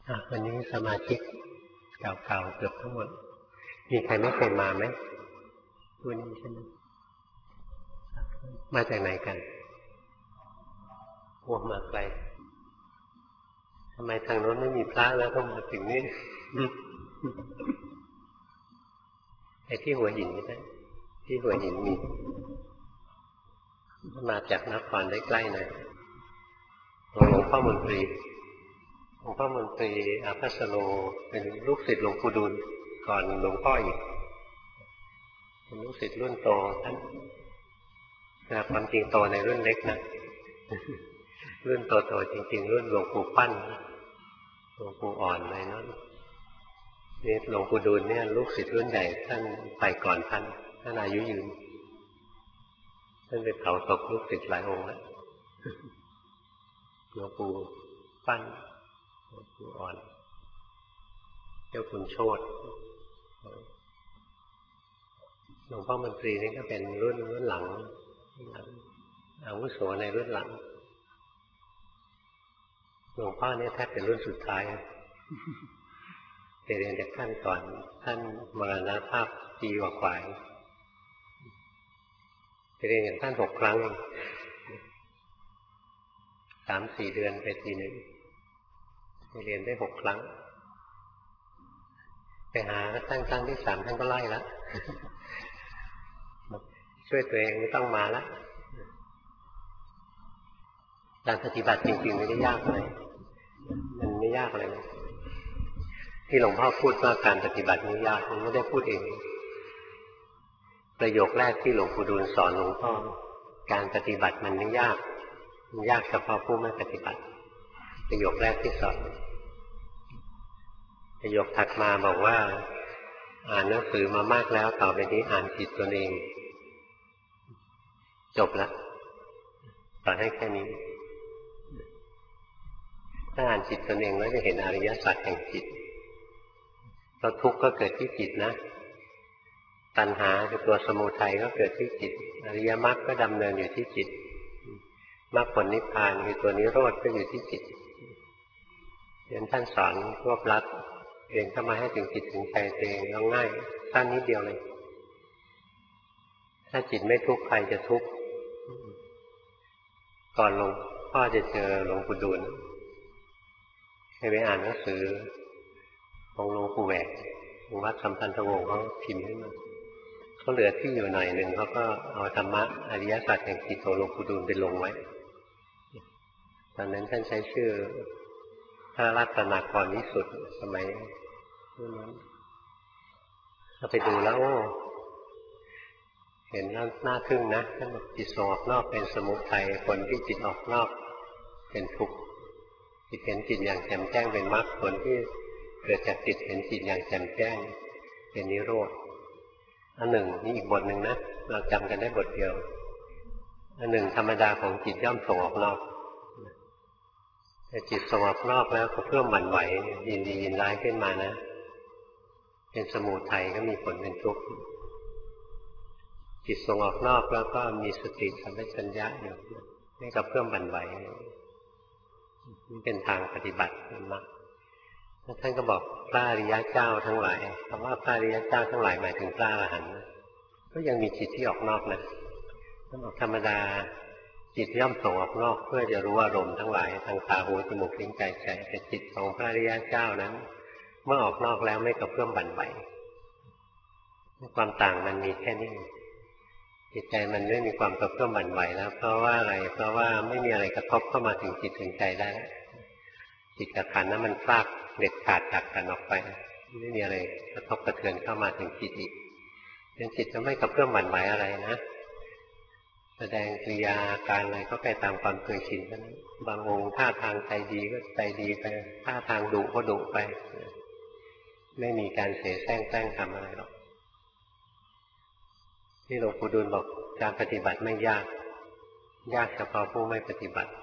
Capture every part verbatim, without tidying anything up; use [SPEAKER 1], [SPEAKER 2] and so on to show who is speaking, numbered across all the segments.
[SPEAKER 1] อ่ะวันนี้สมาชิกเก่าๆเกือบทั้งหมดมีใครไม่เคยมาไหมวันนี้ใช่ไหมมาจากไหนกันโอ้มาไกลทำไมทางโน้นไม่มีพระแล้วต้องมาถึงนี่ ไอ้ที่หัวหินนี่ได้ที่หัวหินมีมาจากนครได้ใกล้หน่อยหลวงพ่อมนตรีหลวงพ่อมนตรีอาภัสโลเป็นลูกศิษย์หลวงปู่ดูลก่อนหลวงพ่ออีกเป็นลูกศิษย์รุ่นโตท่านแต่ความจริงโตในรุ่นเล็กนะรุ่นโตๆจริงๆรุ่นหลวงปู่ปั้นหลวงปู่อ่อนอะไรนั่นนี่หลวงปู่ดูลเนี่ยลูกศิษย์รุ่นใหญ่ท่านไปก่อนท่านท่านอายุยืนท่านไปเผาศพลูกศิษย์หลายองค์แล้วหลวงปู่ปั้นหลวงปู่อ่อนเจ้าคุณโชติหลวงพ่อมนตรีนี่ก็เป็นรุ่นรุ่นหลังอาวุโสในรุ่นหลังหลวงพ่อเนี่ยแทบเป็นรุ่นสุดท้ายไปเรียนจากท่านก่อนท่านมรณภาพปีกว่าๆไปเรียนอย่างท่านหกครั้งสามสี่เดือนไปทีหนึ่งไปเรียนได้หกครั้งไปหาตั้งครั้งที่สามท่านก็ไล่แล้วช่วยตัวเองไม่ต้องมาแล้วการปฏิบัติจริงๆไม่ได้ยากเลยมันไม่ยากเลยนะที่หลวงพ่อพูดว่าการปฏิบัติไม่ยากมันไม่ได้พูดเองประโยคแรกที่หลวงปู่ดูลสอนหลวงพ่อการปฏิบัติมันไม่ยากมันยากเฉพาะผู้ไม่ปฏิบัติประโยคแรกที่สอนประโยคถัดมาบอกว่าอ่านหนังสือมามากแล้วต่อไปนี้อ่านจิตตนเองจบละสอนให้แค่นี้ถ้าอ่านจิตตนเองแล้วจะเห็นอริยสัจแห่งจิตแล้วทุกข์ก็เกิดที่จิตนะตัณหาคือตัวสมุทัยก็เกิดที่จิตอริยมรรคก็ดำเนินอยู่ที่จิตมรรคผลนิพพานคือตัวนิโรธก็อยู่ที่จิตเรียนท่านสอนรวบลัดเรียนเข้ามาให้ถึงจิตถึงใจตัวเองแล้วง่ายสั้นนิดเดียวเลยถ้าจิตไม่ทุกข์ใครจะทุกข์ก่อนหลวงพ่อจะเจอหลวงปู่ดูลให้ไปอ่านหนังสือของหลวงปู่แหวกวัดสัมพันธวงศ์เขาพิมพ์ให้มาเขาเหลือที่อยู่หน่อยหนึ่งเขาก็เอาธรรมะอริยสัจแห่งจิตของหลวงปู่ดูลไปลงไว้ตอนนั้นท่านใช้ชื่อพระรัตนากรวิสุทธิ์สมัยนั้นเราไปดูแล้วโอ้เห็นแล้วน่าทึ่งนะท่านบอกจิตส่งออกนอกเป็นสมุทัยผลที่จิตออกนอกเป็นทุกข์จิตเห็นจิตอย่างแจ่มแจ้งเป็นมรรคผลที่เกิดจากจิตเห็นจิตอย่างแจ่มแจ้งเป็นนิโรธอันหนึ่งนี่อีกบทหนึ่งนะเราจำกันได้บทเดียวอันหนึ่งธรรมดาของจิตย่อมส่งออกนอกแต่จิตส่งออกนอกแล้วก็เพิ่มหวั่นไหวยินดียินร้ายขึ้นมานะเป็นสมุทัยก็มีผลเป็นทุกข์จิตส่งออกนอกแล้วก็มีสติสัมปชัญญะอยู่นี่ก็เพิ่มหวั่นไหวนี่เป็นทางปฏิบัติมากท่านก็บอกพระอริยเจ้าทั้งหลายคำว่าพระอริยเจ้าทั้งหลายหมายถึงพระอรหันต์ก็ยังมีจิตที่ออกนอกนะท่านบอกธรรมดาจิตย่อมส่งออกนอกเพื่อจะรู้อารมณ์ทั้งหลายทางตาหูจมูกลิ้นกายใจแต่จิตของพระอริยเจ้านั้นเมื่อออกนอกแล้วไม่กระเพื่อมบั่นไหวความต่างมันมีแค่นี้จิตใจมันไม่มีความกระเพื่อมบั่นไหวแล้วเพราะว่าอะไรเพราะว่าไม่มีอะไรกระทบเข้ามาถึงจิตถึงใจได้จิตกับขันธ์นั้นมันพลากเด็ดขาดจากกันออกไปไม่มีอะไรกระทบกระเทือนเข้ามาถึงจิตอีกเป็นจิตจะไม่กระเพื่อมบั่นไหวอะไรนะแสดงกิริยาการอะไรก็ไปตามความเคยชินเท่านั้นบางองค์ท่าทางใจดีก็ใจดีไปท่าทางดุก็ดุไปไม่มีการเสแสร้งแกล้งทำอะไรหรอกที่หลวงปู่ดูลบอกการปฏิบัติไม่ยากยากเฉพาะผู้ไม่ปฏิบัติ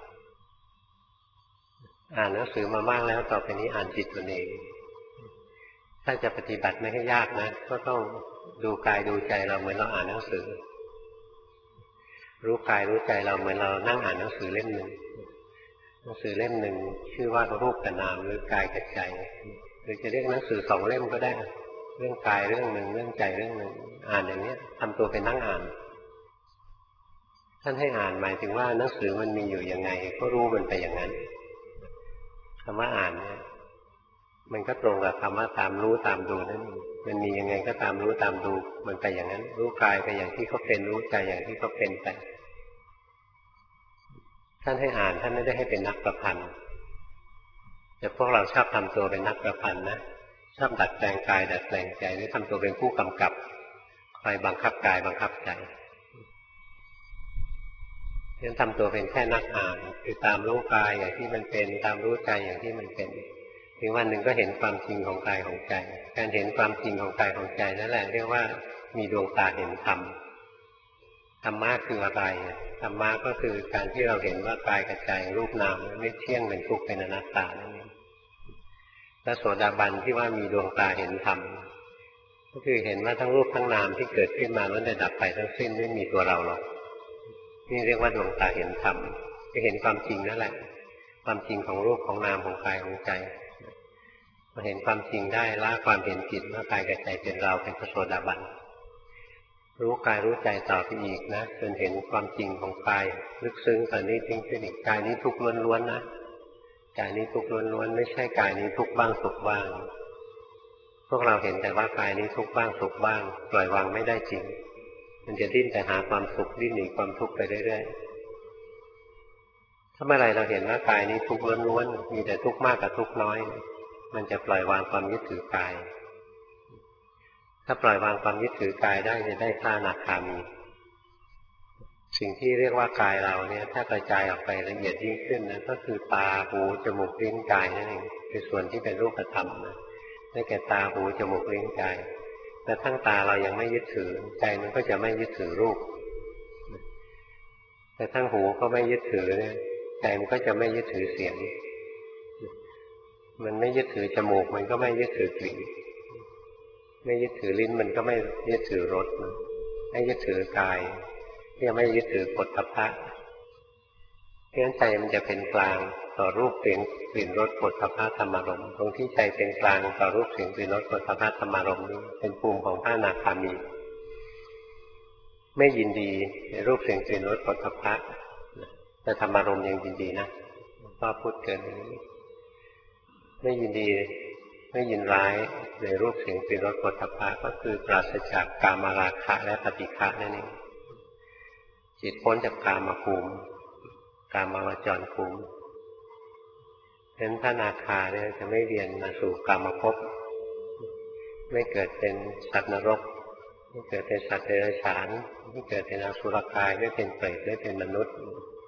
[SPEAKER 1] อ่านหนังสือมามากแล้วต่อไปนี้อ่านจิตตนเองถ้าจะปฏิบัติไม่ให้ยากนะก็ต้องดูกายดูใจเราเหมือนเราอ่านหนังสือรู้กายรู้ใจเราเหมือนเรานั่งอ่านหนังสือเล่มหนึ่งหนังสือเล่มหนึ่งชื่อว่ารูปกับนามหรือกายกับใจหรือจะเรียกหนังสือสองเล่มก็ได้เรื่องกายเรื่องหนึ่งเรื่องใจเรื่องหนึ่งอ่านอย่างนี้ทำตัวเป็นนั่งอ่านท่านให้อ่านหมายถึงว่าหนังสือมันมีอยู่ยังไงก็รู้มันไปอย่างนั้นคำว่าอ่านเนี่ยมันก็ตรงกับคำว่าตามรู้ตามดูนั่นเองมันมียังไงก็ตามรู้ตามดูมันไปอย่างนั้นรู้กายไปอย่างที่เขาเป็นรู้ใจอย่างที่เขาเป็นไปท่านให้อ่านท่านไม่ได้ให้เป็นนักประพันธ์แต่พวกเราชอบทำตัวเป็นนักประพันธ์นะชอบดัดแปลงกายดัดแปลงใจหรือทำตัวเป็นผู้กำกับคอยบังคับกายบังคับใจยังทำตัวเป็นแค่นักอ่านคือตามรู้กายอย่างที่มันเป็นตามรู้ใจอย่างที่มันเป็นถึงวันหนึ่งก็เห็นความจริงของกายของใจการเห็นความจริงของกายของใจนั่นแหละเรียกว่ามีดวงตาเห็นธรรมธรรมะคืออะไรธรรมะก็คือการที่เราเห็นว่ากายกับใจรูปนามไม่เที่ยงเป็นทุกข์เป็นอนัตตานั่นเองพระโสดาบันที่ว่ามีดวงตาเห็นธรรมก็คือเห็นว่าทั้งรูปทั้งนามที่เกิดขึ้นมาล้วนแต่ดับไปทั้งสิ้นไม่มีตัวเราหรอกนี่เรียกว่าดวงตาเห็นธรรมก็เห็นความจริงนั่นแหละความจริงของรูปของนามของกายของใจพอเห็นความจริงได้ละความเห็นผิดว่ากายกับใจเป็นเราเป็นพระโสดาบันรู้กายรู้ใจต่อไปอีกนะจนเห็นความจริงของกายลึกซึ้งตอนนี้ทิ้งขึ้นอีกกายนี้ทุกข์ล้วนๆนะกายนี้ทุกข์ล้วนๆไม่ใช่กายนี้ทุกข์บ้างสุขบ้างพวกเราเห็นแต่ว่ากายนี้ทุกข์บ้างสุขบ้างปล่อยวางไม่ได้จริงมันจะดิ้นแต่หาความสุขดิ้นหนีความทุกข์ไปเรื่อยๆถ้าเมื่อไรเราเห็นว่ากายนี้ทุกข์ล้วนๆมีแต่ทุกข์มากกับทุกข์น้อยมันจะปล่อยวางความยึดถือกายถ้าปล่อยวางความยึดถือกายได้จะได้พระอนาคามีสิ่งที่เรียกว่ากายเราเนี่ยถ้ากระจายออกไปละเอียดยิ่งขึ้นนะก็คือตาหูจมูกลิ้นกายนั่นเองคือส่วนที่เป็นรูปธรรมนะได้แก่ตาหูจมูกลิ้นกายแต่ทั้งตาเรายังไม่ยึดถือใจมันก็จะไม่ยึดถือรูปแต่ทั้งหูก็ไม่ยึดถือเนี่ยใจมันก็จะไม่ยึดถือเสียงมันไม่ยึดถือจมูกมันก็ไม่ยึดถือกลิ่นไม่ยึดถือลิ้นมันก็ไม่ยึดถือรสไม่ยึดถือกายยังไม่ยึดถือโผฏฐัพพะเพราะฉะนั้นใจมันจะเป็นกลางต่อรูปเสียงกลิ่นรสโผฏฐัพพะธรรมารมณ์ตรงที่ใจเป็นกลางต่อรูปเสียงกลิ่นรสโผฏฐัพพะธรรมารมณ์นี้เป็นภูมิของพระอนาคามีไม่ยินดีในรูปเสียงกลิ่นรสโผฏฐัพพะแต่ธรรมารมณ์ยังยินดีนะก็พูดเกินอย่างนี้ไม่ยินดีไม่ยินร้ายในรูปเสียงกลิ่นรสโผฏฐัพพะก็คือปราศจากกามราคะและปฏิฆะนั่นเองจิตพ้นจากกามภูมิกามวจรภูมิเพราะฉะนั้นพระอนาคาเนี่ยจะไม่เรียนมาสู่กามภพไม่เกิดเป็นสัตว์นรกไม่เกิดเป็นสัตว์เดรัจฉานไม่เกิดเป็นอสุรกายไม่เป็นเปรตไม่เป็นมนุษย์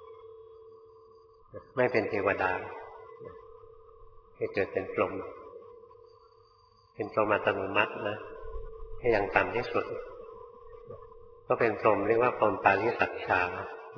[SPEAKER 1] ไม่เป็นเทวดาให้เกิดเป็นพรหมเป็นพรหมอัตโนมัตินะให้อย่างต่ำที่สุดก็เป็นพรหมเรียกว่าพรหมปาริสัชชา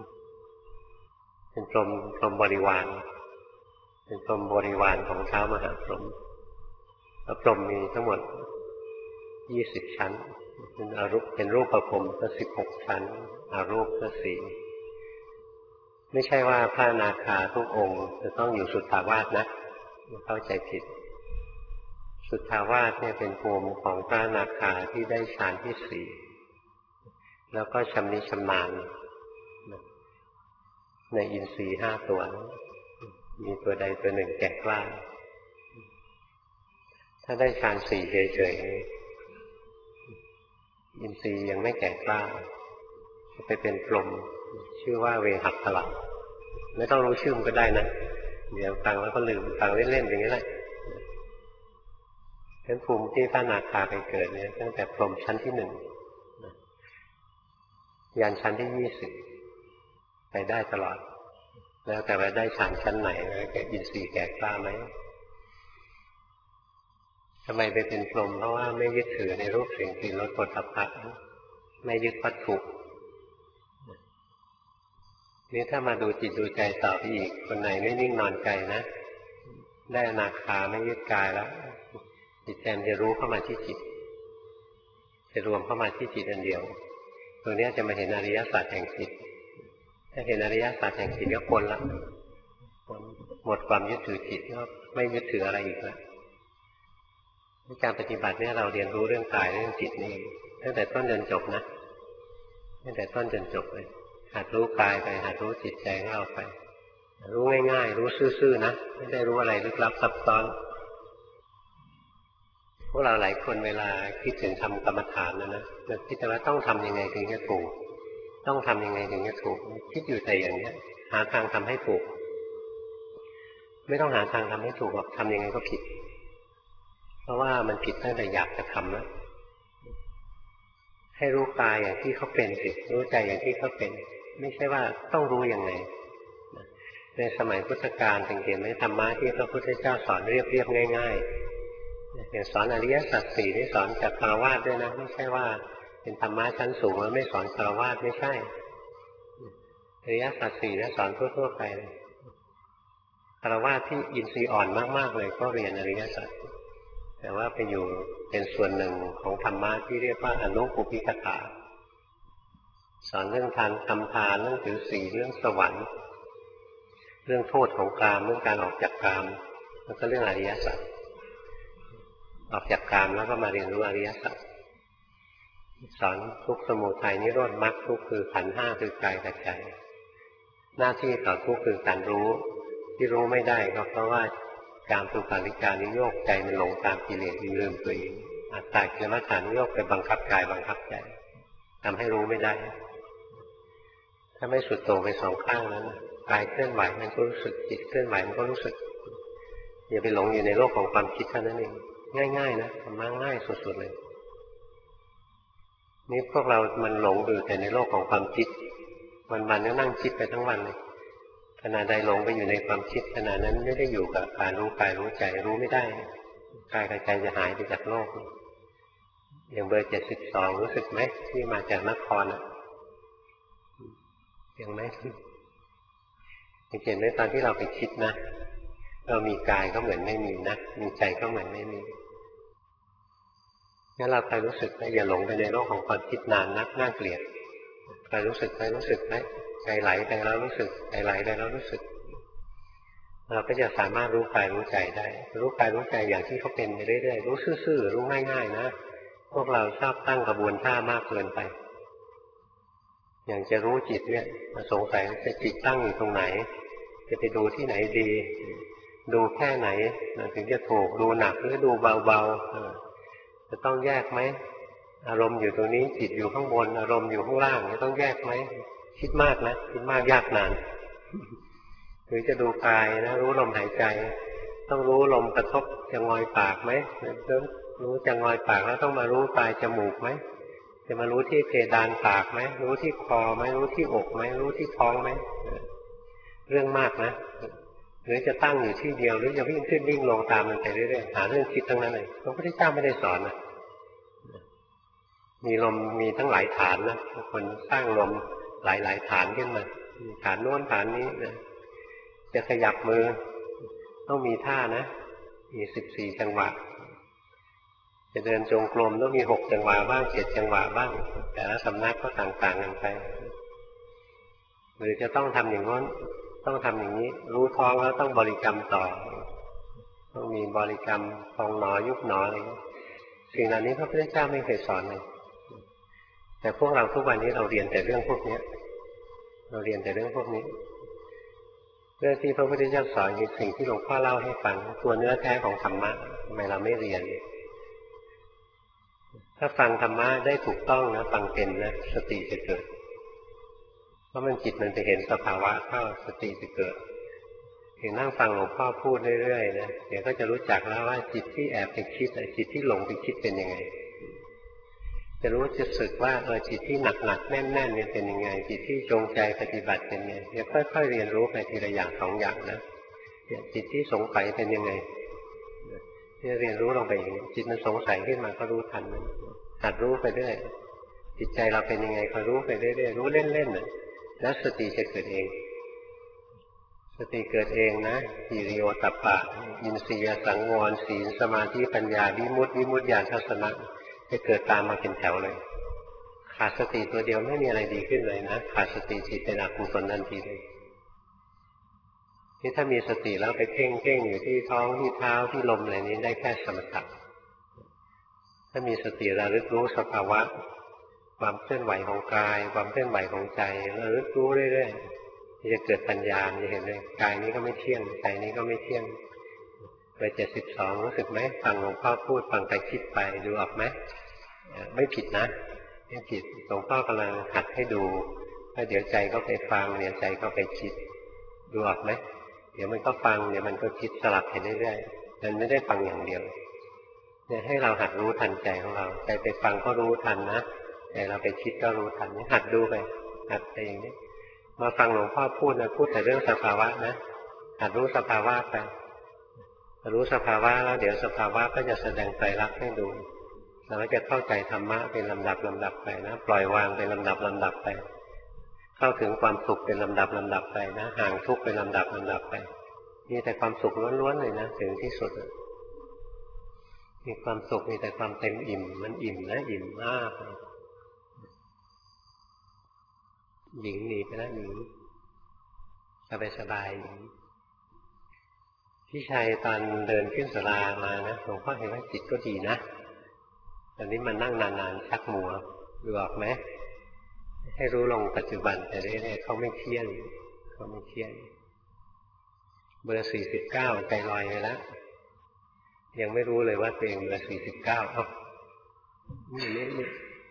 [SPEAKER 1] เป็นพรหมพรหมบริวารเป็นพรหมบริวารของเท้ามหาพรหมแล้วพรหมมีทั้งหมดยี่สิบชั้นเป็นอรูปเป็นรูปพรหมก็สิบหกชั้นอรูปก็สี่ไม่ใช่ว่าพระอนาคาทุกองค์จะต้องอยู่สุทธาวาสนะเข้าใจผิดสุทธาวาสเนี่ยเป็นภูมิของพระอนาคาที่ได้ฌานที่สี่แล้วก็ชำนิชำนาญในอินทรีย์ห้าตัวมีตัวใดตัวหนึ่งแก่กล้าถ้าได้ฌานสี่เฉยๆอินทรีย์ยังไม่แก่กล้าจะไปเป็นพรหมชื่อว่าเวหัพพละไม่ต้องรู้ชื่อมันก็ได้นะเดี๋ยวฟังแล้วก็ลืมฟังเล่นๆอย่างนี้แหละเป็นภูมิที่พระอนาคาไปเกิดเนี่ยตั้งแต่พรหมชั้นที่หนึ่งยันชั้นที่ยี่สิบไปได้ตลอดแล้วแต่ว่าได้ฌานชั้นไหนแล้วแกอินทรีย์แก่กล้าไหมทำไมไปเป็นพรหมเพราะว่าไม่ยึดถือในรูปเสียงกลิ่นรสโผฏฐัพพะไม่ยึดวัตถุนี่ถ้ามาดูจิตดูใจต่อไปอีกคนไหนไม่นิ่งนอนใจนะได้อนาคาไม่ยึดกายแล้วจิตใจมันจะรู้เข้ามาที่จิตจะรวมเข้ามาที่จิตอันเดียวตรงนี้จะมาเห็นอริยสัจแห่งจิตถ้าเห็นอริยสัจแห่งจิตก็พ้นละหมดความยึดถือจิตก็ไม่ยึดถืออะไรอีกแล้วการปฏิบัติเนี่ยเราเรียนรู้เรื่องกายเรื่องจิตนี่ตั้งแต่ต้นจนจบนะตั้งแต่ต้นจนจบเลยหัดรู้กายไปหัดรู้จิตใจของเราไปรู้ง่ายๆรู้ซื่อๆนะไม่ได้รู้อะไรลึกลับซับซ้อนพวกเราหลายคนเวลาคิดถึงทำกรรมฐานนะนะเราคิดแต่ว่าต้องทำยังไงถึงจะถูกต้องทำยังไงถึงจะถูกคิดอยู่แต่อย่างนี้หาทางทำให้ถูกไม่ต้องหาทางทำให้ถูกหรอกทำยังไงก็ผิดเพราะว่ามันผิดตั้งแต่อยากจะทำแล้วให้รู้กายอย่างที่เขาเป็นสิรู้ใจอย่างที่เขาเป็นไม่ใช่ว่าต้องรู้ยังไงในสมัยพุทธกาลสังเกตไหมธรรมะที่พระพุทธเจ้าสอนเรียบๆง่ายๆอย่างสอนอริยสัจสี่ที่สอนจากคฤหัสถ์ด้วยนะไม่ใช่ว่าเป็นธรรมะชั้นสูงแล้วไม่สอนคฤหัสถ์ไม่ใช่อริยสัจสี่นะสอนทั่วๆไปเลยคฤหัสถ์ที่อินทรีย์อ่อนมากๆเลยก็เรียนอริยสัจแต่ว่าไปอยู่เป็นส่วนหนึ่งของธรรมะที่เรียกว่าอนุปุพพิกถาสอนเรื่องทานทำทานเรื่องถือศีลเรื่องสวรรค์เรื่องโทษของกามเรื่องการออกจากกามแล้วก็เรื่องอริยสัจออกจากกามแล้วก็มาเรียนรู้อริยสัจสอนทุกข์สมุทัยนิโรธมรรคทุกข์คือขันธ์ห้าคือกายกับใจหน้าที่ต่อทุกข์คือการรู้ที่รู้ไม่ได้ก็เพราะว่าการสุขาริการนิโยคใจมันหลงตามกิเลสลืมตัวเองอัตตากิลมัฏฐานิโยคไปบังคับกายบังคับใจทำให้รู้ไม่ได้ถ้าไม่สุดโต่งไปสองข้างนั้นกายเคลื่อนไหวมันก็รู้สึกจิตเคลื่อนไหวมันก็รู้สึกอย่าไปหลงอยู่ในโลกของความคิดเท่านั้นเองง่ายๆนะทำมาง่ายสุดๆเลยนี่พวกเรามันหลงอยู่แต่ในโลกของความคิดวันๆก็นั่งคิดไปทั้งวันเลยขณะใดหลงไปอยู่ในความคิดขณะนั้นไม่ได้อยู่กับการรู้กายรู้ใจรู้ไม่ได้กายกับใจจะหายไปจากโลกอย่างเบอร์เจ็ดสิบสองรู้สึกไหมที่มาจากนครอ่ะยังไหมเห็นไหมตอนที่เราไปคิดนะเรามีกายก็เหมือนไม่มีนะมีใจก็เหมือนไม่มีงั้นเราใครรู้สึกไหมอย่าหลงไปในโลกของความคิดนานนักน่าเกลียดใครรู้สึกไหมรู้สึกไหมใจไหลไปแล้วรู้สึกใจไหลไปแล้วรู้สึกเราก็จะสามารถรู้กายรู้ใจได้รู้กายรู้ใจอย่างที่เขาเป็นไปเรื่อยๆรู้ซื่อๆรู้ง่ายๆนะพวกเราชอบตั้งกระบวนท่ามากเกินไปอย่างจะรู้จิตเนี่ยสงสัยจะจิตตั้งอยู่ตรงไหนจะไปดูที่ไหนดีดูแค่ไหนถึงจะถูกดูหนักหรือดูเบาๆจะต้องแยกไหมอารมณ์อยู่ตรงนี้จิตอยู่ข้างบนอารมณ์อยู่ข้างล่างจะต้องแยกไหมคิดมากนะคิดมากยากนานหรือจะดูกายนะรู้ลมหายใจต้องรู้ลมกระทบจะงอยปากไหมรู้จะงอยปากแล้วต้องมารู้ปลายจมูกไหมจะมารู้ที่เพดานปากไหมรู้ที่คอไหมรู้ที่อกไหมรู้ที่ท้องไหมเรื่องมากนะหรือจะตั้งอยู่ที่เดียวหรือจะวิ่งขึ้นวิ่งลงตามมันไปเรื่อยๆหาเรื่องคิดทั้งนั้นเลยพระพุทธเจ้าไม่ได้สอนนะมีลมมีทั้งหลายฐานนะคนสร้างลมหลายๆฐานขึ้นมาฐานโน้นฐานนี้นะจะขยับมือต้องมีท่านะมีสิบสี่จังหวะจะเดินจงกรมต้องมีหกจังหวะบ้างเจ็ดจังหวะบ้างแต่ละสำนักก็ต่างๆกันไปหรือจะต้องทำอย่างนั้นต้องทำอย่างนี้รู้ท้องแล้วต้องบริกรรมต่อต้องมีบริกรรมพองหนอยุบหนออะไรสิ่งเหล่านี้พระพุทธเจ้าไม่เคยสอนเลยแต่พวกเราทุกวันนี้เราเรียนแต่เรื่องพวกนี้เราเรียนแต่เรื่องพวกนี้เรื่องที่พระพุทธเจ้าสอนคือสิ่งที่หลวงพ่อเล่าให้ฟังตัวเนื้อแท้ของธรรมะทำไมเราไม่เรียนถ้าฟังธรรมะได้ถูกต้องนะฟังเป็นนะสติจะเกิดเพราะมันจิตมันไปเห็นสภาวะเข้าสติจะเกิดเห็นนั่งฟังหลวงพ่อพูดเรื่อยๆนะเดี๋ยวก็จะรู้จักแล้วว่าจิตที่แอบไปคิดจิตที่หลงไปคิดเป็นยังไงจะรู้จะสึกว่าเออจิตที่หนักๆแน่นๆเนี่ยเป็นยังไงจิตที่จงใจปฏิบัติเป็นยังไงเดี๋ยวค่อยๆเรียนรู้ไปทีละอย่างสองอย่างนะจิตที่สงสัยเป็นยังไงที่เรียนรู้ลงไปอย่างนี้จิตมันสงสัยขึ้นมาก็รู้ทันมันหัดรู้ไปเรื่อยจิตใจเราเป็นยังไงก็รู้ไปเรื่อยๆรู้เล่นๆนะแล้วสติจะเกิดเองสติเกิดเองนะหิริโอตัปปะอินทรียสังวรศีลสมาธิปัญญาวิมุตติวิมุตติญาณทัศนะจะเกิดตามมาเป็นแถวเลยขาดสติตัวเดียวไม่มีอะไรดีขึ้นเลยนะขาดสติจิตเป็นอกุศลทันทีเลยนี่ถ้ามีสติแล้วไปเพ่งเพ่งอยู่ที่ท้องที่เท้าที่ลมอะไรนี้ได้แค่สมถะถ้ามีสติระลึกรู้สภาวะความเคลื่อนไหวของกายความเคลื่อนไหวของใจระลึกรู้เรื่อยๆจะเกิดปัญญาจะเห็นเลยกายนี้ก็ไม่เที่ยงใจนี้ก็ไม่เที่ยงไปเจ็ดสิบสองรู้สึกไหมฟังหลวงพ่อพูดฟังไปคิดไปดูออกไหมไม่ผิดนะไม่ผิดหลวงพ่อกำลังหัดให้ดูถ้าเดี๋ยวใจก็ไปฟังเดี๋ยวใจก็ไปคิดดูออกไหมเดี๋ยวมันก็ฟังเดี๋ยวมันก็คิดสลับไปเรื่อยๆมันไม่ได้ฟังอย่างเดียวเนี่ยให้เราหัดรู้ทันใจของเราใจไปฟังก็รู้ทันนะใจเราไปคิดก็รู้ทันนี่หัดดูไปหัดไปอย่างนี้มาฟังหลวงพ่อพูดนะพูดแต่เรื่องสภาวะนะหัดรู้สภาวะไปรู้สภาวะแล้วเดี๋ยวสภาวะก็จะแสดงไตรลักษณ์ให้ดูเราก็จะเข้าใจธรรมะเป็นลำดับลำดับไปนะปล่อยวางเป็นลำดับลำดับไปเข้าถึงความสุขเป็นลำดับลำดับไปนะห่างทุกข์เป็นลำดับลำดับไปมีแต่ความสุขล้วนๆเลยนะถึงที่สุดมีความสุขมีแต่ความเต็มอิ่มมันอิ่มนะอิ่มมากหญิงหนีไปแล้วหญิงสบายสบายหญิงพี่ชัยตอนเดินขึ้นศาลามานะหลวงพ่อเห็นว่าจิตก็ดีนะตอนนี้มันนั่งนานๆชักมัวดูออกไหมให้รู้ลงปัจจุบันแต่เรื่อยๆเขาไม่เที่ยงเขาไม่เที่ยงเบอร์สี่สิบเก้าใจลอยไปแล้วยังไม่รู้เลยว่าตัวเองเบอร์สี่สิบเก้าเอ้านี่นี่นี่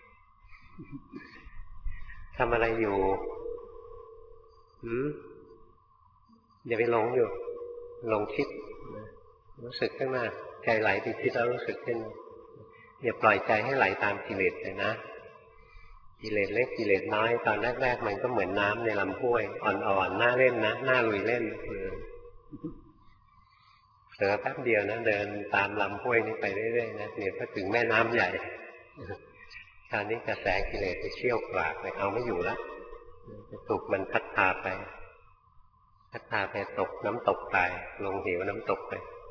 [SPEAKER 1] ทำอะไรอยู่หืมอย่าไปหลงอยู่หลงคิดรู้สึกขึ้นมาใจไหลไปคิดแล้วรู้สึกขึ้นอย่าปล่อยใจให้ไหลตามกิเลสเลยนะกิเลสเล็กกิเลสน้อยตอนแรกๆมันก็เหมือนน้ำในลำห้วยอ่อนๆน่าเล่นนะน่าลุยเล่นเผลอแป๊บเดียวนะเดินตามลำห้วยนี้ไปเรื่อยๆนะเดี๋ยวก็ถึงแม่น้ำใหญ่คราวนี้กระแสกิเลสไปเชี่ยวกรากเลยเอาไม่อยู่แล้วจะถูกมันพัดพาไปพัดพาไปตกน้ำตกไปลงเหวน้ำตกไป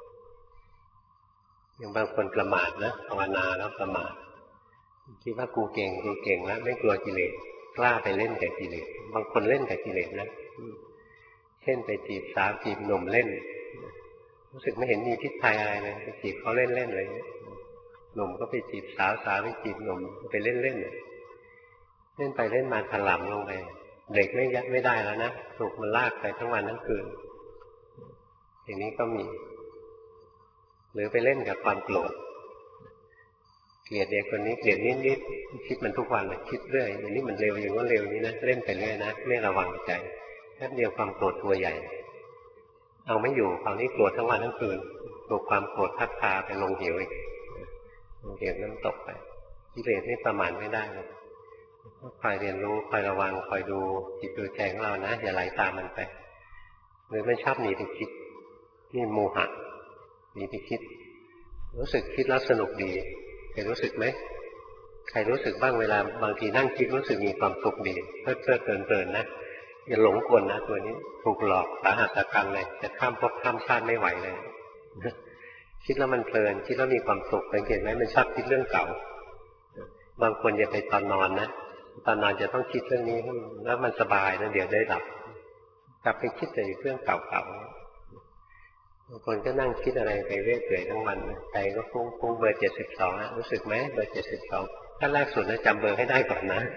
[SPEAKER 1] อย่างบางคนประมาทนะภาวนาแล้วประมาทคิดว่ากูเก่งกูเก่งแล้วไม่กลัวกิเลสกล้าไปเล่นกับกิเลสบางคนเล่นกับกิเลสนะเช่นไปจีบสาวจีบหนุ่มเล่นรู้สึกไม่เห็นมีพิษภัยอะไรเลยไปจีบเขาเล่นเล่นเลยหนุ่มก็ไปจีบสาวสาวไปจีบหนุ่มไปเล่นเล่นเล่นไปเล่นมาถลำลงไปเด็กไม่ยัดไม่ได้แล้วนะถูกมันลากไปทั้งวันทั้งคืนอย่างนี้ก็มีหรือไปเล่นกับความโกรธเกลียดเด็กคนนี้เกลียดนิดๆคิดมันทุกวันเลยคิดเรื่อยอย่างนี้มันเร็วอย่างว่าเร็วนี้นะเล่นไปเรื่อยนะไม่ระวังใจแค่เดียวความโกรธตัวใหญ่เอาไม่อยู่คราวนี้โกรธทั้งวันทั้งคืนถูกความโกรธพัดพาไปลงเหวอีกลงเหวน้ำตกไปกิเลสนี่ประมาณไม่ได้เลยคอยเรียนรู้คอยระวังคอยดูจิตดูใจของเรานะอย่าไหลตามมันไปหรือไม่ชอบหนีไปคิดนี่โมหะหนีไปคิดรู้สึกคิดแล้วสนุกดีเคยรู้สึกไหมใครรู้สึกบ้างเวลาบางทีนั่งคิดรู้สึกมีความสุขดีเพลิดเพลิดเพลินๆนะอย่าหลงกลนะตัวนี้ถูกหลอกสาหัสกันเลยจะข้ามภพข้ามชาติไม่ไหวเลยคิดแล้วมันเพลินคิดแล้วมีความสุขสังเกตไหมมันชอบคิดเรื่องเก่าบางคนจะไปตอนนอนนะตอนนอนจะต้องคิดเรื่องนี้แล้วมันสบายนะเดี๋ยวได้หลับกลับไปคิดแต่เรื่องเก่าๆบางคนก็นั่งคิดอะไรไปเรื่อยเปื่อยทั้งวันใจก็ฟุ้งฟุ้งเบอร์เจ็ดสิบสองรู้สึกไหมเบอร์เจ็ดสิบสองขั้นแรกสุดนะจำเบอร์ให้ได้ก่อนนะ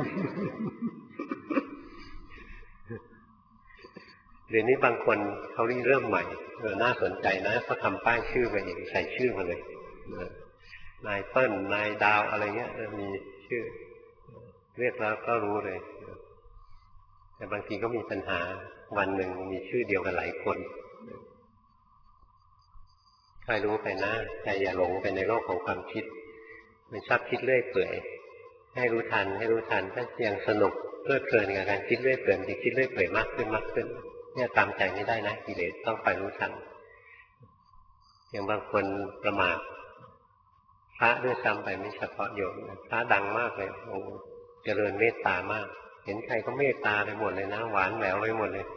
[SPEAKER 1] เดี๋ยวนี้บางคนเขาเริ่มใหม่เออน่าสนใจนะเขาทำป้ายชื่อไปเองใส่ชื่อมาเลยนายเปิ้ลนายดาวอะไรเงี้ยมีชื่อเรียกแล้วก็รู้เลยแต่บางทีก็มีปัญหาวันหนึ่งมีชื่อเดียวกันหลายคนคอยรู้ไปนะใจอย่าหลงไปในโลกของความคิดมันชอบคิดเรื่อยเปื่อยให้รู้ทันให้รู้ทันถ้ายังสนุกเพลิดเพลินกับการคิดเรื่อยเปื่อยจะคิดเรื่อยเปื่อยมากขึ้นมากขึ้นเนี่ยตามใจไม่ได้นะกิเลสต้องคอยรู้ทันอย่างบางคนประมาทพระด้วยซ้ำไปไม่เฉพาะโยมพระดังมากเลยโอ้เจริญเมตตามากเห็นใครก็เมตตาไปหมดเลยนะหวานแหววไปหมดเลย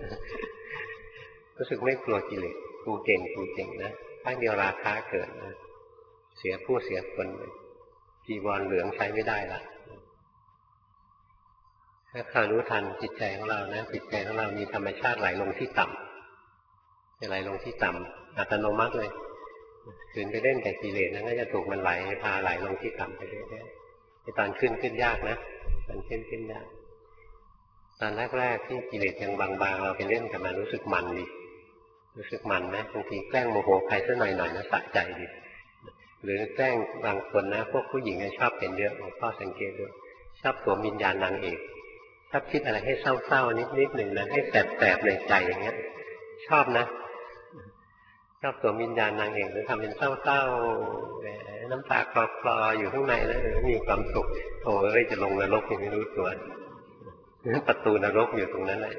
[SPEAKER 1] รู้สึกไม่กลัวกิเลสกูเก่งกูเก่งนะถ้าเดียวราคาเกิดนะเสียผู้เสียคนจีวรเหลืองใช้ไม่ได้ละถ้าคอยรู้ทันจิตใจของเรานะจิตใจของเรามีธรรมชาติไหลลงที่ต่จะไหลลงที่ต่ำอัตโนมัติเลยขืนไปเล่นกับกิเลสนั้นก็จะถูกมันไหลพาไหลลงที่ต่ำไปเรื่อยๆไอ้ตอนขึ้นขึ้นยากนะตอนขึ้นขึ้นยากตอนแรกๆที่กิเลสยังบางๆเราไปเล่นกับมันรู้สึกมันดีรู้สึกมันนะบางทีแกล้งโมโหใครสักหน่อยๆนะสะใจดีหรือแกล้งบางคนนะพวกผู้หญิงชอบเป็นเยอะหลวงพ่อสังเกตดูชอบสวมวิญญาณนางเอกชอบคิดอะไรให้เศร้าๆนิดๆหนึ่งนะให้แสบๆในใจอย่างเงี้ยชอบนะชอบสวมวิญญาณนางเอกหรือทำเป็นเศร้าๆน้ำตาคลอๆอยู่ข้างในแล้วมีความสุขโอ้ยจะลงนรกยังไม่รู้ตัวประตูนรกอยู่ตรงนั้นแหละ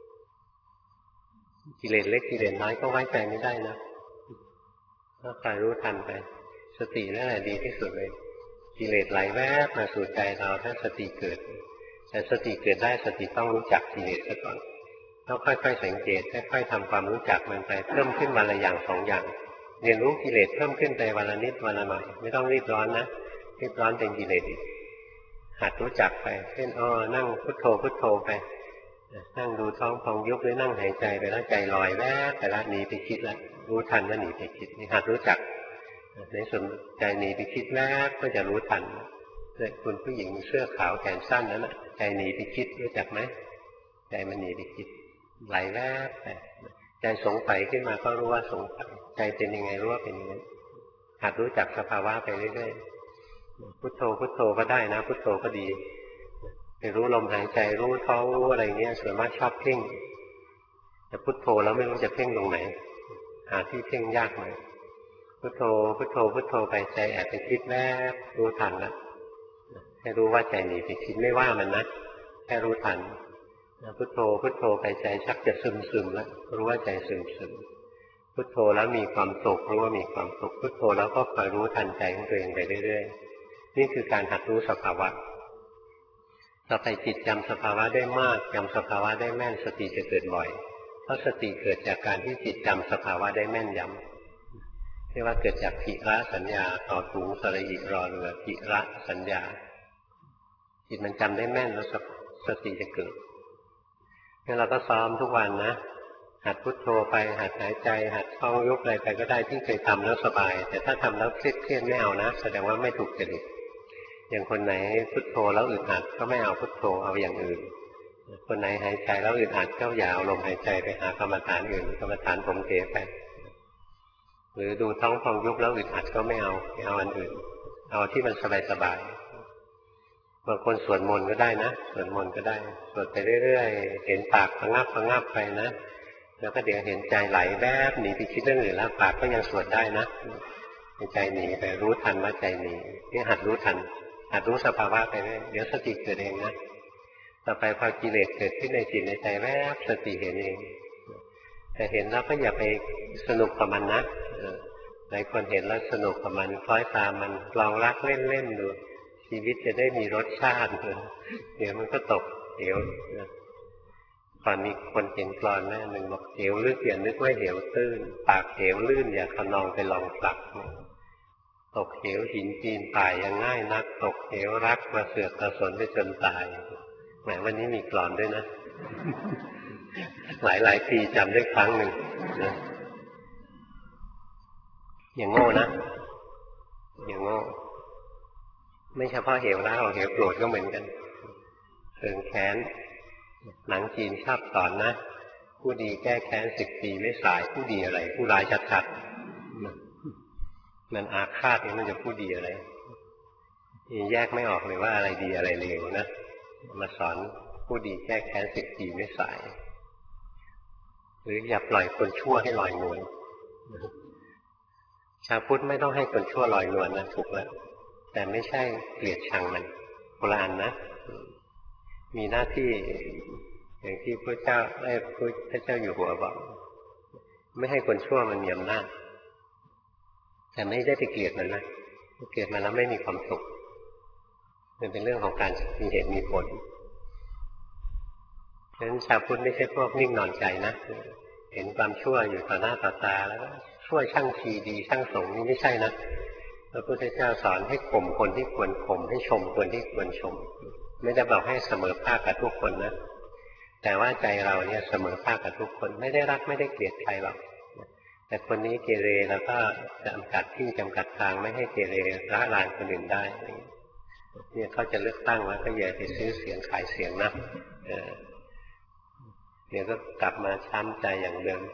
[SPEAKER 1] กิเลสเล็กกิเลสน้อยก็ไว้ใจไม่ได้นะถ้าใครรู้ทันไปสตินั่นแหละดีที่สุดเลยกิเลสไหลแวบมาสู่ใจเราถ้าสติเกิดแต่สติเกิดได้สติต้องรู้จักกิเลสซะก่อนต้องค่อยๆสังเกตค่อยๆทำความรู้จักมันไปเพิ่มขึ้นวันละอย่างสองอย่างเรียนรู้กิเลสเพิ่มขึ้นไปวันละนิดวันละหน่อยไม่ต้องรีบร้อนนะรีบร้อนเป็นกิเลสอีกหัดรู้จักไปเช่นอ๋อนั่งพุทโธพุทโธไปนั่งดูท้องพองยุบหรือนั่งหายใจไปแล้วใจลอยแวบไปละหนีไปคิดแล้วรู้ทันว่าหนีไปคิดนี่หัดรู้จักในส่วนใจหนีไปคิดแวบก็จะรู้ทันเนี่ยคุณผู้หญิงเสื้อขาวแขนสั้นนั้นใจหนีไปคิดรู้จักไหมใจมันหนีไปคิดไหลแวบไปใจสงสัยขึ้นมาก็รู้ว่าสงสัยใจเป็นยังไงรู้ว่าเป็นยังไงหัดรู้จักสภาวะไปเรื่อยๆพุทโธพุทโธก็ได้นะพุทโธก็ดีไปรู้ลมหายใจรู้ท้องรู้อะไรเงี้ยส่วนมากชอบเพ่งแต่พุทโธแล้วไม่รู้จะเพ่งตรงไหนหาที่เพ่งยากหน่อยพุทโธพุทโธพุทโธไปใจแอบไปคิดแวบรู้ทันแล้วให้รู้ว่าใจหนีไปคิดไม่ว่ามันนะแค่รู้ทันพุทโธพุทโธไปใจชักจะซึมซึมแล้วรู้ว่าใจซึมซึมพุทโธแล้วมีความสุขรู้ว่ามีความสุขพุทโธแล้วก็คอยรู้ทันใจของตัวเองไปเรื่อยๆนี่คือการหัดรู้สภาวะต่อไปจิตจำสภาวะได้มากจำสภาวะได้แม่นสติจะเกิดบ่อยเพราะสติเกิดจากการที่จิตจำสภาวะได้แม่นยำเรียกว่าเกิดจากภิระสัญญาต่อถุงสระอิรอเรือภิระสัญญาจิตมันจำได้แม่นแล้วสติจะเกิดงั้นเราก็ซ้อมทุกวันนะหัดพุทโธไปหัดหายใจหัดท่องยุบอะไรไปก็ได้ที่เคยทำแล้วสบายแต่ถ้าทำแล้วเครียดเครียดไม่เอานะแสดงว่าไม่ถูกจริตอย่างคนไหนพุทโธแล้วอึดอัดก็ไม่เอาพุทโธเอาอย่างอื่นคนไหนหายใจแล้วอึดอัดก็อย่าเอาลมหายใจไปหากรรมฐานอื่นกรรมฐานผมเทไปหรือดูท้องพองยุบแล้วอึดอัดก็ไม่เอาไม่เอาอันอื่นเอาที่มันสบายๆบางคนสวดมนต์ก็ได้นะสวดมนต์ก็ได้สวดไปเรื่อยๆเห็นปากพะงับพะงับไปนะแล้วก็เดี๋ยวเห็นใจไหลแวบหนีไปคิดเรื่องอื่นแล้วปากก็ยังสวดได้นะใจหนีไปรู้ทันว่าใจหนีนี่หัดรู้ทันหัดรู้สภาวะไปเรื่อยเดี๋ยวสติเกิดเองนะต่อไปพอกิเลสเกิดขึ้นในจิตในใจแวบสติเห็นเองแต่เห็นแล้วก็อย่าไปสนุกกับมันนะหลายคนเห็นแล้วสนุกกับมันคล้อยตามมันลองรักเล่นๆดูชีวิตจะได้มีรสชาติเดี๋ยวมันก็ตกเหวก่อนมีคนเขียนกลอนแม่หนึ่งบอกเหวลึกอย่านึกว่าเหวตื้นปากเหวลื่นอย่าขนองไปลองปลักตกเหวหินปีนป่ายยังง่ายนักตกเหวรักมาเสือกกระสนไปจนตายแหมวันนี้มีกลอนด้วยนะ หลายหลายปีจำได้ครั้งหนึ่งนะอย่างโง่นะอย่างโง่ไม่เฉพาะเหวรักหรอกเหวโกรธก็เหมือนกันเคืองแค้นหนังจีนชอบสอนนะผู้ดีแก้แค้นสิบปีไม่สายผู้ดีอะไรผู้ร้ายชัดๆมันอาฆาตนี่มันจะผู้ดีอะไรแยกไม่ออกเลยว่าอะไรดีอะไรเลวนะมาสอนผู้ดีแก้แค้นสิบปีไม่สายหรืออย่าปล่อยคนชั่วให้ลอยนวลชาวพุทธไม่ต้องให้คนชั่วลอยนวลนะถูกแล้วแต่ไม่ใช่เกลียดชังมันโบราณนะมีหน้าที่อย่างที่พระเจ้าไอ้พระเจ้าอยู่หัวบอกไม่ให้คนชั่วมันมีอำนาจแต่ไม่ได้ไปเกลียดมันนะเกลียดมันแล้วไม่มีความสุขมันเป็นเรื่องของการมีเหตุมีผลฉะนั้นชาวพุทธไม่ใช่พวกนิ่งนอนใจนะเห็นความชั่วอยู่ต่อหน้าต่อตาแล้วชั่วช่างชีดีช่างสงนี่ไม่ใช่นะพระพุทธเจ้าสอนให้ข่มคนที่ควรข่มให้ชมคนที่ควรชมไม่ได้บอกให้เสมอภาคกับทุกคนนะแต่ว่าใจเราเนี่ยเสมอภาคกับทุกคนไม่ได้รักไม่ได้เกลียดใครหรอกแต่คนนี้เกเรแล้วก็จำกัดที่จำกัดทางไม่ให้เกเรละลานคนอื่นได้เนี่ยเขาจะเลือกตั้งแล้วก็อย่าไปซื้อเสียงขายเสียงนะเออเดี๋ยวก็กลับมาช้ำใจอย่างเดิม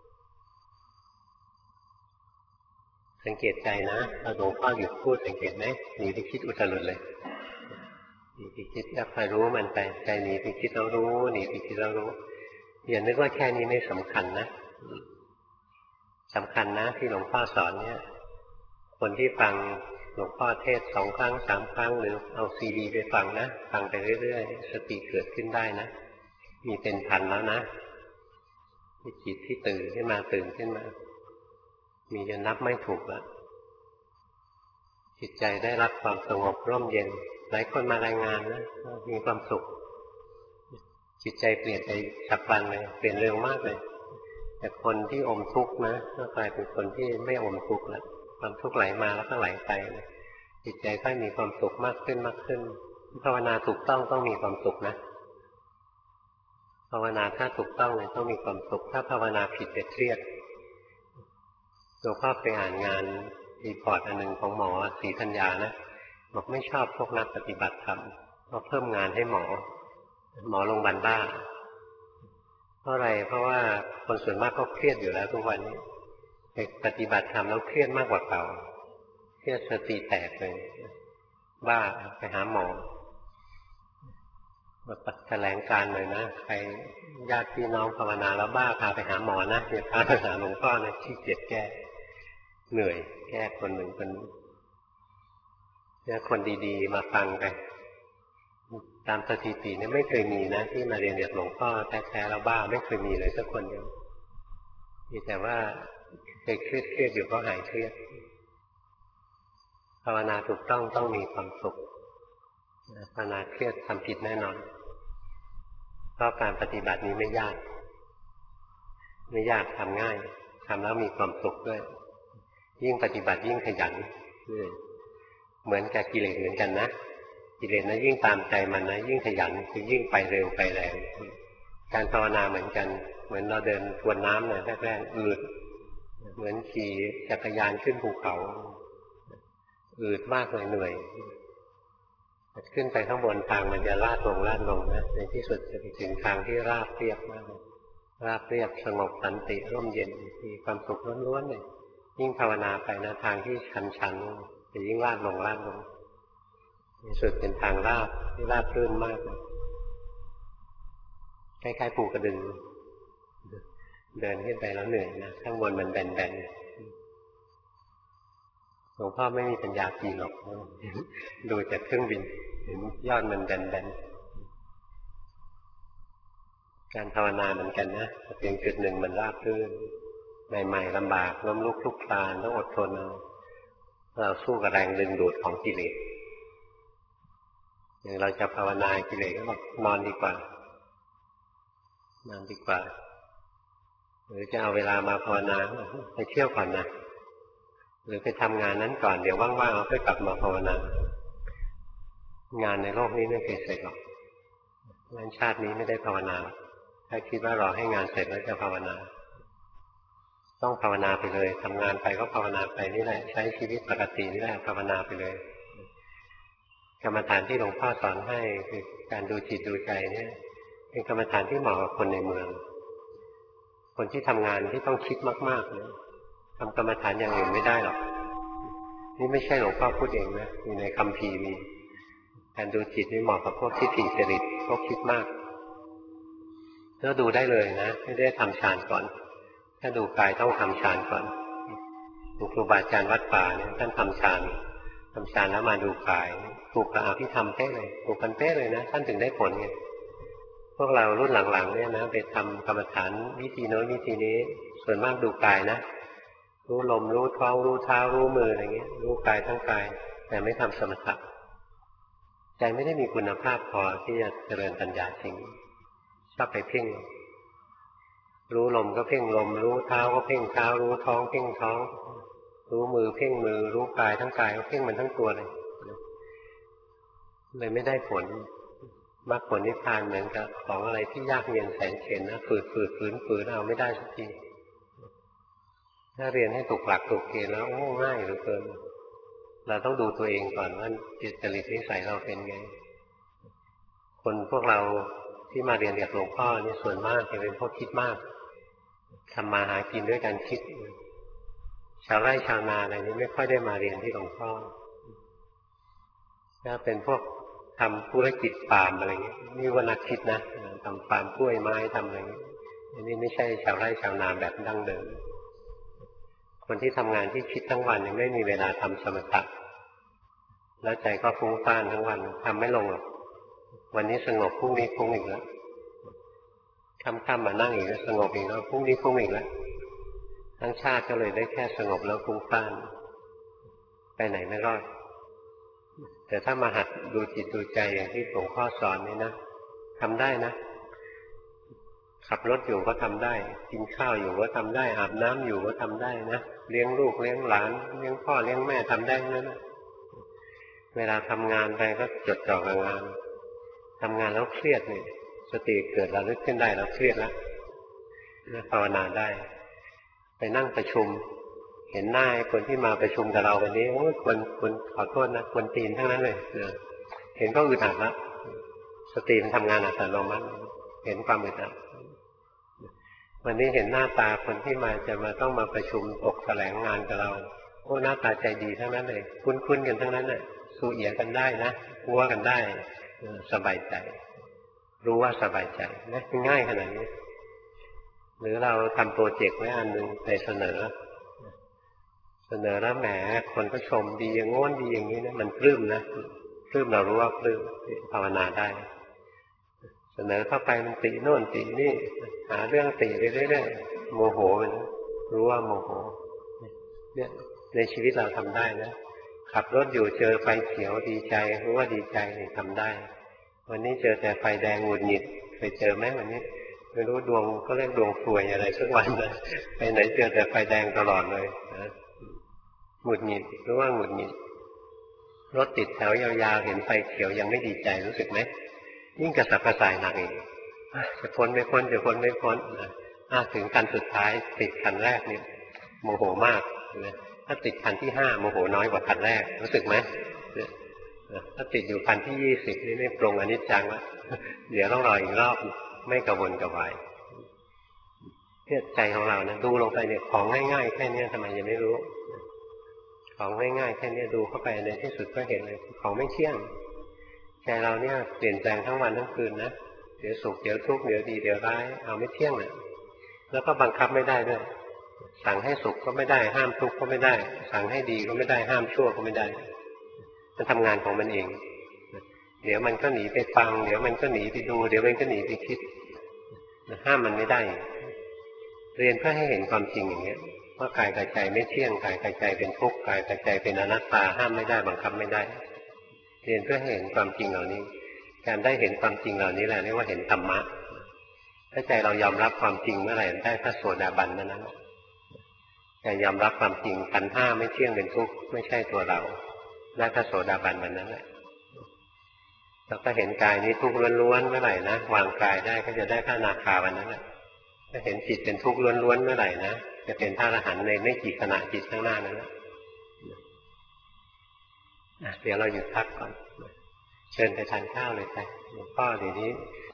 [SPEAKER 1] สังเกตใจนะเราหลวงพ่อหยุดพูดสังเกตไหมหนีไปคิดอุตรุดเลยหนีไปคิดแล้วคอยรู้มันไปใจหนีไปคิดแล้วรู้หนีไปคิดแล้วรู้อย่านึกว่าแค่นี้ไม่สำคัญนะสำคัญนะที่หลวงพ่อสอนเนี่ยคนที่ฟังหลวงพ่อเทศสองครั้งสามครั้งหรือเอาซีดีไปฟังนะฟังไปเรื่อยๆสติเกิดขึ้นได้นะมีเป็นพันแล้วนะมีจิตที่ตื่นขึ้นมาตื่นขึ้นมามีจนนับไม่ถูกแล้วจิตใจได้รับความสงบร่มเย็นหลายคนมารายงานนะมีความสุขจิตใจเปลี่ยนไปฉับพลันเลยเปลี่ยนเร็วมากเลยแต่คนที่อมทุกข์นะก็กลายเป็นคนที่ไม่อมทุกข์แล้วความทุกข์ไหลมาแล้วก็ไหลไปจิตใจค่อยมีความสุขมากขึ้นมากขึ้นภาวนาถูกต้องต้องมีความสุขนะภาวนาถ้าถูกต้องเลยต้องมีความสุขถ้าภาวนาผิดจะเครียดหลวงพ่อไปอ่านงานรีพอร์ตอันหนึ่งของหมอศรีธัญญานะบอกไม่ชอบพวกนักปฏิบัติธรรมเพราะเพิ่มงานให้หมอหมอโรงพยาบาลบ้าเพราะอะไรเพราะว่าคนส่วนมากก็เครียดอยู่แล้วทุกวันนี้ปฏิบัติธรรมแล้วเครียดมากกว่าเก่าเครียดสติแตกเลยบ้าไปหาหมอมาแถลงการเลยนะใครญาติพี่น้องภาวนาแล้วบ้าพาไปหาหมอนะอย่าพาไปหาหลวงพ่อนะขี้เกียจแก้เหนื่อยแก้คนหนึ่งคนเนี่ยคนดีๆมาฟังไปตามสถิติเนี่ยไม่เคยมีนะที่มาเรียนเรียนหลวงพ่อแท้ๆแล้วบ้าไม่เคยมีเลยสักคนเดียวมีแต่ว่าเคยเครียดเครียดอยู่ก็หายเครียดภาวนาถูกต้องต้องมีความสุขภาวนาเครียดทำผิดแน่นอนเพราะการปฏิบัตินี้ไม่ยากไม่ยากทำง่ายทำแล้วมีความสุขด้วยยิ่งปฏิบัติยิ่งขยันเหมือนกับกิเลสเหมือนกันนะกิเลสนะยิ่งตามใจมันนะยิ่งขยันคือยิ่งไปเร็วไปแรงการภาวนาเหมือนกันเหมือนเราเดินทวนน้ำเนี่ยแรกๆอืดเหมือนขี่จักรยานขึ้นภูเขาอืดมากเลยเหนื่อยขึ้นไปข้างบนทางมันจะลาดลงลาดลงนะในที่สุดจะไปถึงทางที่ราบเรียบมากราบเรียบสงบสันติร่มเย็นมีความสุขล้วนๆเลยยิ่งภาวนาไปนะทางที่ชันๆจะยิ่งลาดลงลาดลงในสุดเป็นทางราบที่ราบรื่นมากเลยคล้ายๆปูกระดึงเดินขึ้นไปแล้วเหนื่อยนะข้างบนมันแบนๆหลวงพ่อไม่มีปัญญาปีนหรอกดูจากเครื่องบินเห็นยอดมันแบนๆการภาวนาเหมือนกันนะเพียงจุดหนึ่งมันราบรื่นใหม่ๆลำบากล้มลุกคลุกคลานต้องอดทนเอาเราสู้กับแรงดึงดูดของกิเลสอย่างเราจะภาวนากิเลสก็บอกนอนดีกว่านอนดีกว่าหรือจะเอาเวลามาภาวนาไปเที่ยวก่อนนะหรือไปทำงานนั้นก่อนเดี๋ยวว่างๆเอาค่อยกลับมาภาวนางานในโลกนี้ไม่เคยเสร็จหรอกงานชาตินี้ไม่ได้ภาวนาถ้าคิดว่ารอให้งานเสร็จแล้วจะภาวนาต้องภาวนาไปเลยทำงานไปก็ภาวนาไปนี่แหละใช้ชีวิตปกตินี่แหละภาวนาไปเลยกรรมฐานที่หลวงพ่อสอนให้คือการดูจิตดูใจเนี่ยเป็นกรรมฐานที่เหมาะกับคนในเมืองคนที่ทำงานที่ต้องคิดมากๆเนี่ยทำกรรมฐานอย่างอื่นไม่ได้หรอกนี่ไม่ใช่หลวงพ่อพูดเองนะมีในคัมภีร์มีการดูจิตนี่เหมาะกับพวกทิฏฐิจริตพวกคิดมากแล้วดูได้เลยนะไม่ได้ทำฌานก่อนถ้าดูกายต้องทำฌานก่อนครูบาอาจารย์วัดป่าเนี่ยท่านทำฌานทำฌานแล้วมาดูกายถูกกับอภิธรรมเป๊ะเลยถูกกันเป๊ะเลยนะท่านถึงได้ผลไงพวกเรารุ่นหลังๆเนี่ยนะไปทำกรรมฐานวิธีโน้นวิธีนี้ส่วนมากดูกายนะรู้ลมรู้ท้องรู้เท้ารู้มืออะไรเงี้ยรู้กายทั้งกายแต่ไม่ทำสมถะใจไม่ได้มีคุณภาพพอที่จะเจริญปัญญาจริงชอบไปเพ่งรู้ลมก็เพ่งลมรู้เท้าก็เพ่งเท้ารู้ท้องเพ่งท้องรู้มือเพ่งมือรู้กายทั้งกายก็เพ่งมันทั้งตัวเลยเลยไม่ได้ผลมรรคผลนิพพานเหมือนกับของอะไรที่ยากเย็นแสนเข็ญนะฝืดฝืดฝืนฝืนเอาไม่ได้สักทีถ้าเรียนให้ถูกหลักถูกเกณฑ์แล้วโอ้ง่ายเหลือเกินเราต้องดูตัวเองก่อนว่าจิตจริตนิสัยเราเป็นไงคนพวกเราที่มาเรียนกับหลวงพ่อนี่ส่วนมากจะเป็นพวกคิดมากทำมาหากินด้วยการคิดชาวไร่ชาวนาอะไรนี้ไม่ค่อยได้มาเรียนที่หลวงพ่อถ้าเป็นพวกทำธุรกิจฟาร์มอะไรเงี้ยนี่ว่านักคิดนะทำฟาร์มกล้วยไม้ทำอะไรเงี้ยอันนี้ไม่ใช่ชาวไร่ชาวนาแบบดั้งเดิมคนที่ทำงานที่คิดทั้งวันยังไม่มีเวลาทำสมถะแล้วใจก็ฟุ้งซ่านทั้งวันทำไม่ลงหรอกวันนี้สงบพรุ่งนี้ฟุ้งอีกแล้วค่ำๆมานั่งอีกแล้วสงบอีกแล้วพรุ่งนี้ฟุ้งอีกแล้วทั้งชาติก็เลยได้แค่สงบแล้วฟุ้งซ่านไปไหนไม่รอดแต่ถ้ามาหัดดูจิตดูใจอย่างที่หลวงพ่อสอนนี่นะทำได้นะขับรถอยู่ก็ทำได้กินข้าวอยู่ก็ทำได้อาบน้ำอยู่ก็ทำได้นะเลี้ยงลูกเลี้ยงหลานเลี้ยงพ่อเลี้ยงแม่ทำได้นั่นนะเวลาทำงานไปก็จดจ่อกับงานทำงานแล้วเครียดเนี่ยสติเกิดระลึกขึ้นได้แล้วเครียดแล้วภาวนาได้ไปนั่งประชุมเห็นหน้าคนที่มาประชุมกับเราวันนี้โอ้ยคนคนขอโทษนะคนตีนทั้งนั้นเลยเห็นก็อึดอัดละสติมันทำงานอัตโนมัติเห็นความอึดอัดวันนี้เห็นหน้าตาคนที่มาจะมาต้องมาประชุมตกแถลงงานกับเราโอ้หน้าตาใจดีทั้งนั้นเลยคุ้นๆกันทั้งนั้นเลยสู้เอียกันได้นะพัวกันได้สบายใจรู้ว่าสบายใจนะง่ายขนาดนี้หรือเราทำโปรเจกต์ไว้อันหนึ่งไปเสนอเสนอแล้วแหมคนก็ชมดีอย่างโน้นดีอย่างนี้นะมันปลื้มนะปลื้มเรารู้ว่าปลื้มภาวนาได้เสนอเข้าไปมันติโน่นตินี่หาเรื่องติไปเรื่อยๆโมโหมันรู้ว่าโมโหเนี่ยในชีวิตเราทำได้นะขับรถอยู่เจอไฟเขียวดีใจรู้ว่าดีใจทำได้วันนี้เจอแต่ไฟแดงหงุดหงิดเคยเจอไหมวันนี้ไม่รู้ดวงก็เรียกดวงซวยอะไรสักวันนะไปไหนเจอแต่ไฟแดงตลอดเลยนะหงุดหงิดรู้ว่าหงุดหงิดรถติดแถวยาวๆเห็นไฟเขียวยังไม่ดีใจรู้สึกไหมยิ่งกระสับกระส่ายหนักอีกจะพ้นไม่พ้นจะพ้นไม่พ้นนะถึงคันสุดท้ายติดคันแรกนี่โมโหมากนะถ้าติดคันที่ห้าโมโหน้อยกว่าคันแรกรู้สึกไหมถ้าติดอยู่คันที่ยี่สิบนี่ไม่ปรงอนิจจังละเดี๋ยวต้องรออีกรอบไม่กระวนกระวายเนี่ยใจของเรานะดูลงไปเนี่ยของง่ายๆแค่นี้ทำไมยังไม่รู้ของง่ายๆแค่นี้ดูเข้าไปในที่สุดก็เห็นเลยของไม่เที่ยงใจเราเนี่ยเปลี่ยนแปลงทั้งวันทั้งคืนนะเดี๋ยวสุขเดี๋ยวทุกข์เดี๋ยวดีเดี๋ยวร้ายเอาไม่เที่ยงเลยแล้วก็บังคับไม่ได้ด้วยสั่งให้สุขก็ไม่ได้ห้ามทุกข์ก็ไม่ได้สั่งให้ดีก็ไม่ได้ห้ามชั่วก็ไม่ได้มันทำงานของมันเองเดี๋ยวมันก็หนีไปฟังเดี๋ยวมันก็หนีไปดูเดี๋ยวมันก็หนีไปคิดห้ามมันไม่ได้เรียนเพื่อให้เห็นความจริงอย่างนี้ว่ากายกับใจไม่เที่ยงกายกับใจเป็นทุกข์กายกับใจเป็นอนัตตาห้ามไม่ได้บังคับไม่ได้เรียนเพื่อให้เห็นความจริงเหล่านี้การได้เห็นความจริงเหล่านี้แหละเรียกว่าเห็นธรรมะถ้าใจเรายอมรับความจริงเมื่อไหร่ได้พระโสดาบันเมื่อนั้นใจยอมรับความจริงขันธ์ห้าไม่เที่ยงเป็นทุกข์ไม่ใช่ตัวเราได้พระโสดาบันวันนั้นแหละแล้วก็เห็นกายนี้ทุกข์ล้วนๆเมื่อไหร่นะวางกายได้ก็จะได้พระอนาคาวันนั้นแหละถ้าเห็นจิตเป็นทุกข์ล้วนๆเมื่อไหร่นะจะเป็นพระอรหันต์ในไม่กี่ขณะจิตข้างหน้านั้นแหละเดี๋ยวเราหยุดพักก่อนเชิญไปทานข้าวเลยไปหลวงพ่อเดี๋ยวนี้